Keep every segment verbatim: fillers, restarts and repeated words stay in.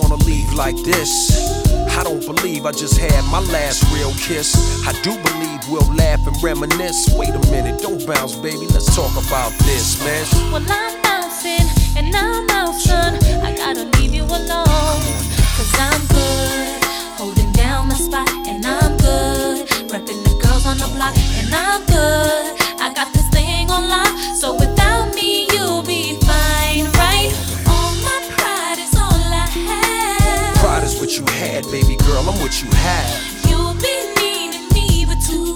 wanna leave like this. I don't believe I just had my last real kiss. I do believe we'll laugh and reminisce. Wait a minute, don't bounce, baby, let's talk about this, man. Well, I'm bouncing and I'm out, son. I gotta leave you alone, cause I'm good, holding down my spot, and I'm good, repping the girls on the block, and I'm good. I got this thing on lock, so without me you'll be fine, right? All my pride is all I have. Pride is what you had, baby girl, I'm what you have. You'll be needing me, but too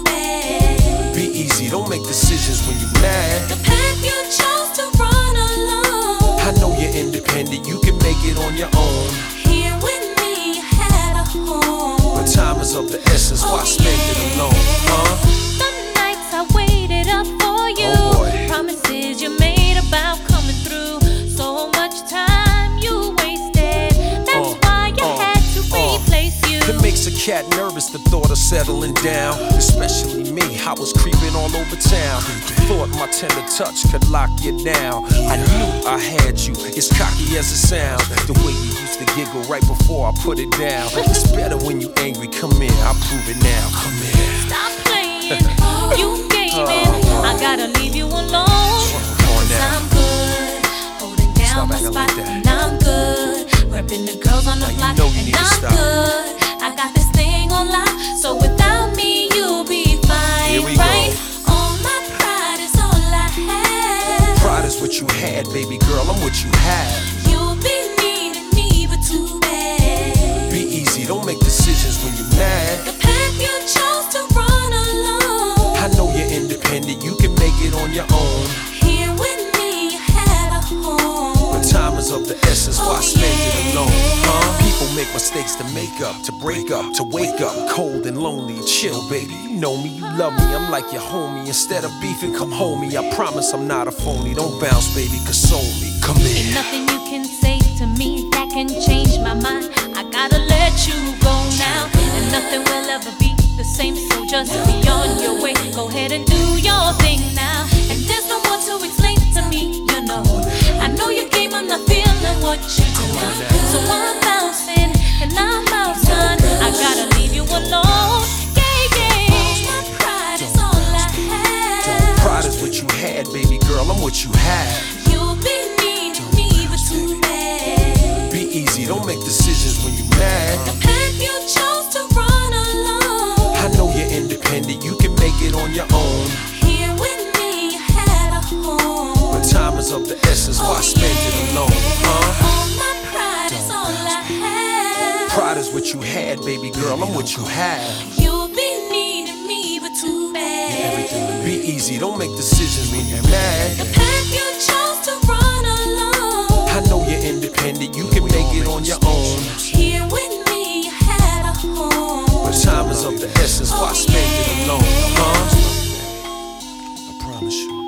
bad. Be easy, don't make decisions when you're mad. The path you chose to run alone, I know you're independent, you can make it on your own. here with me you had a home, But time is of the essence, why Oh, spend it yeah. alone, huh? The nights I waited up for you, Oh, boy. promises you made about coming through. So much time you wasted, that's Uh, why you uh, had to uh. replace you. It makes a cat nervous, the thought of settling down. Especially me, I was creeping all over town. Thought my tender touch could lock you down. I knew I had you, as cocky as it sounds. The way you used to giggle right before I put it down. It's better when you angry, come here, I'll prove it now. Come here. Stop playing, you gaming, I gotta leave you alone, Come on cause now. I'm good, holding down Stop my acting spot, like that. and I'm good, repping the girls on the Now you block, know you and need to I'm stop. good. I got this thing on lock, so without me you'll be fine, Here we go. right? All my pride is all I have. Pride is what you had, baby girl, I'm what you have. You'll be needing me, but too bad. Be easy, don't make decisions when you're mad. The path you chose to run alone, I know you're independent, you can make it on your own. here with me you had a home. But time is of the essence, why Oh, spend it yeah. alone, huh? People make mistakes to make up, to break up, to wake up cold and lonely. Chill, baby, you know me, you love me, I'm like your homie. Instead of beefing, come home me, I promise I'm not a phony. Don't bounce, baby, console me, come Ain't here. nothing you can say to me that can change my mind. I gotta let you go now, and nothing will ever be the same. So just be on your way, go ahead and do your thing now. And there's no more to explain to me, you know. I know your game, I'm not feeling what you do. So I'm bouncing and I'm out, son. I gotta leave you alone. Yeah, yeah. My pride is all I have. Pride is what you had, baby girl, I'm what you have. You'll be needing me, but too bad. Be easy, don't make decisions when you're mad. The path you chose to run alone, I know you're independent, you can make it on your own. here with me you had a home. But time is of the essence, why spend it alone, huh? All my pride is all I have. Pride is what you had, baby girl, I'm what you have. You'll be needing me, but too bad. Be easy, don't make decisions when you're mad. The path you chose to run alone, I know you're independent, you can make it on your own. here with me you had a home. But time is of the essence, why spend it alone, huh? I promise you.